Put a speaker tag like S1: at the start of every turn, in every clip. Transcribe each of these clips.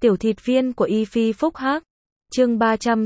S1: Tiểu thịt viên của Y Phi Phúc Hắc. Chương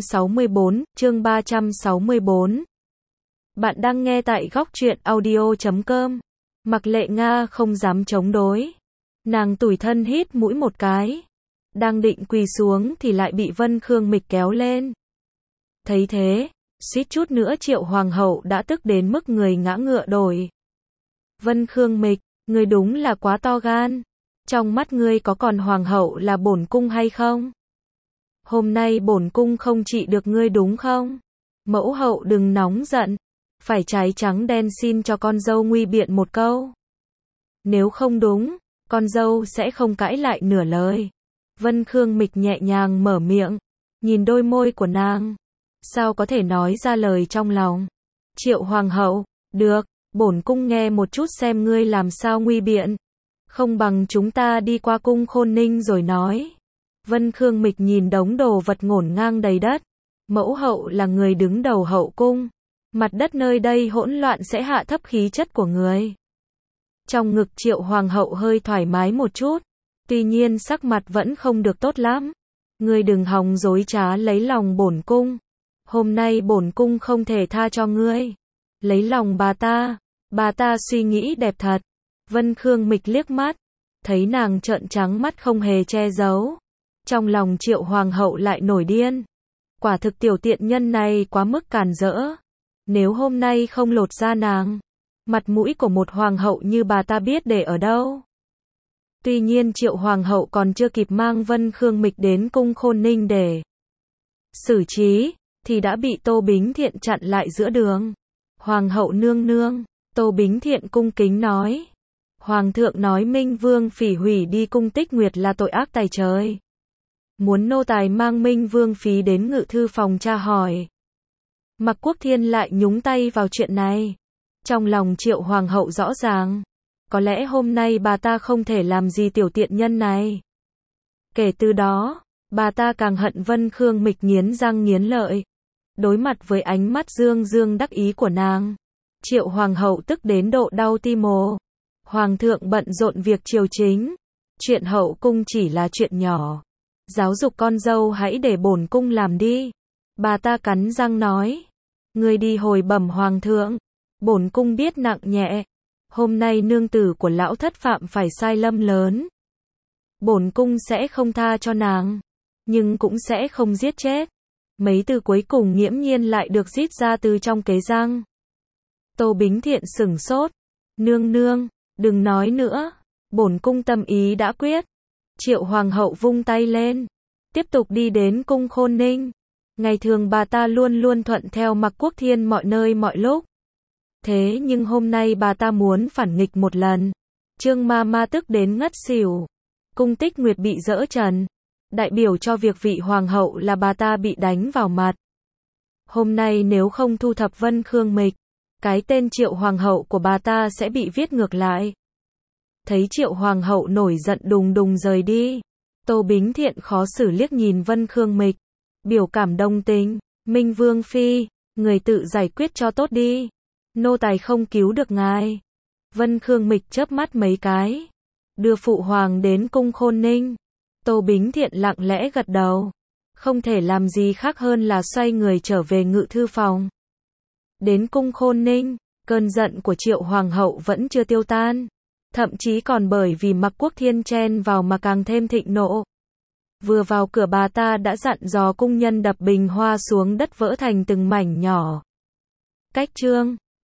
S1: 364. Bạn đang nghe tại góc truyện audio.com. Mặc Lệ Nga không dám chống đối. Nàng tủi thân hít mũi một cái. Đang định quỳ xuống thì lại bị Vân Khương Mịch kéo lên. Thấy thế, suýt chút nữa Triệu Hoàng hậu đã tức đến mức người ngã ngựa đổ. Vân Khương Mịch, ngươi đúng là quá to gan. Trong mắt ngươi có còn Hoàng hậu là bổn cung hay không? Hôm nay bổn cung không trị được ngươi đúng không? Mẫu hậu đừng nóng giận. Phải trái trắng đen xin cho con dâu nguy biện một câu. Nếu không đúng, con dâu sẽ không cãi lại nửa lời. Vân Khương Mịch nhẹ nhàng mở miệng, nhìn đôi môi của nàng. Sao có thể nói ra lời trong lòng? Triệu Hoàng hậu, được, bổn cung nghe một chút xem ngươi làm sao nguy biện. Không bằng chúng ta đi qua cung Khôn Ninh rồi nói. Vân Khương Mịch nhìn đống đồ vật ngổn ngang đầy đất. Mẫu hậu là người đứng đầu hậu cung. Mặt đất nơi đây hỗn loạn sẽ hạ thấp khí chất của người. Trong ngực Triệu Hoàng hậu hơi thoải mái một chút. Tuy nhiên sắc mặt vẫn không được tốt lắm. Ngươi đừng hòng dối trá lấy lòng bổn cung. Hôm nay bổn cung không thể tha cho ngươi. Lấy lòng bà ta suy nghĩ đẹp thật. Vân Khương Mịch liếc mắt, thấy nàng trợn trắng mắt không hề che giấu. Trong lòng Triệu Hoàng hậu lại nổi điên. Quả thực tiểu tiện nhân này quá mức càn rỡ. Nếu hôm nay không lột ra nàng, mặt mũi của một hoàng hậu như bà ta biết để ở đâu. Tuy nhiên Triệu Hoàng hậu còn chưa kịp mang Vân Khương Mịch đến cung Khôn Ninh để xử trí, thì đã bị Tô Bính Thiện chặn lại giữa đường. Hoàng hậu nương nương, Tô Bính Thiện cung kính nói. Hoàng thượng nói Minh Vương Phỉ hủy đi cung Tích Nguyệt là tội ác tày trời. Muốn nô tài mang Minh Vương Phí đến ngự thư phòng tra hỏi. Mặc Quốc Thiên lại nhúng tay vào chuyện này. Trong lòng Triệu Hoàng hậu rõ ràng. Có lẽ hôm nay bà ta không thể làm gì tiểu tiện nhân này. Kể từ đó, bà ta càng hận Vân Khương Mịch nghiến răng nghiến lợi. Đối mặt với ánh mắt dương dương đắc ý của nàng, Triệu Hoàng hậu tức đến độ đau tim mồ. Hoàng thượng bận rộn việc triều chính. Chuyện hậu cung chỉ là chuyện nhỏ. Giáo dục con dâu hãy để bổn cung làm đi. Bà ta cắn răng nói. Ngươi đi hồi bẩm Hoàng thượng. Bổn cung biết nặng nhẹ. Hôm nay nương tử của lão thất phạm phải sai lầm lớn. Bổn cung sẽ không tha cho nàng. Nhưng cũng sẽ không giết chết. Mấy từ cuối cùng nghiễm nhiên lại được rít ra từ trong kế răng. Tô Bính Thiện sửng sốt. Nương nương, đừng nói nữa. Bổn cung tâm ý đã quyết. Triệu Hoàng hậu vung tay lên. Tiếp tục đi đến cung Khôn Ninh. Ngày thường bà ta luôn luôn thuận theo Mặc Quốc Thiên mọi nơi mọi lúc. Thế nhưng hôm nay bà ta muốn phản nghịch một lần. Trương ma tức đến ngất xỉu. Cung Tích Nguyệt bị dỡ trần. Đại biểu cho việc vị hoàng hậu là bà ta bị đánh vào mặt. Hôm nay nếu không thu thập Vân Khương Mịch, cái tên Triệu Hoàng hậu của bà ta sẽ bị viết ngược lại. Thấy Triệu Hoàng hậu nổi giận đùng đùng rời đi. Tô Bính Thiện khó xử liếc nhìn Vân Khương Mịch. Biểu cảm đồng tình. Minh Vương Phi, người tự giải quyết cho tốt đi. Nô tài không cứu được ngài. Vân Khương Mịch chớp mắt mấy cái. Đưa phụ hoàng đến cung Khôn Ninh. Tô Bính Thiện lặng lẽ gật đầu. Không thể làm gì khác hơn là xoay người trở về ngự thư phòng. Đến cung Khôn Ninh, cơn giận của Triệu Hoàng hậu vẫn chưa tiêu tan. Thậm chí còn bởi vì Mặc Quốc Thiên chen vào mà càng thêm thịnh nộ. Vừa vào cửa bà ta đã dặn dò cung nhân đập bình hoa xuống đất vỡ thành từng mảnh nhỏ. Cách chương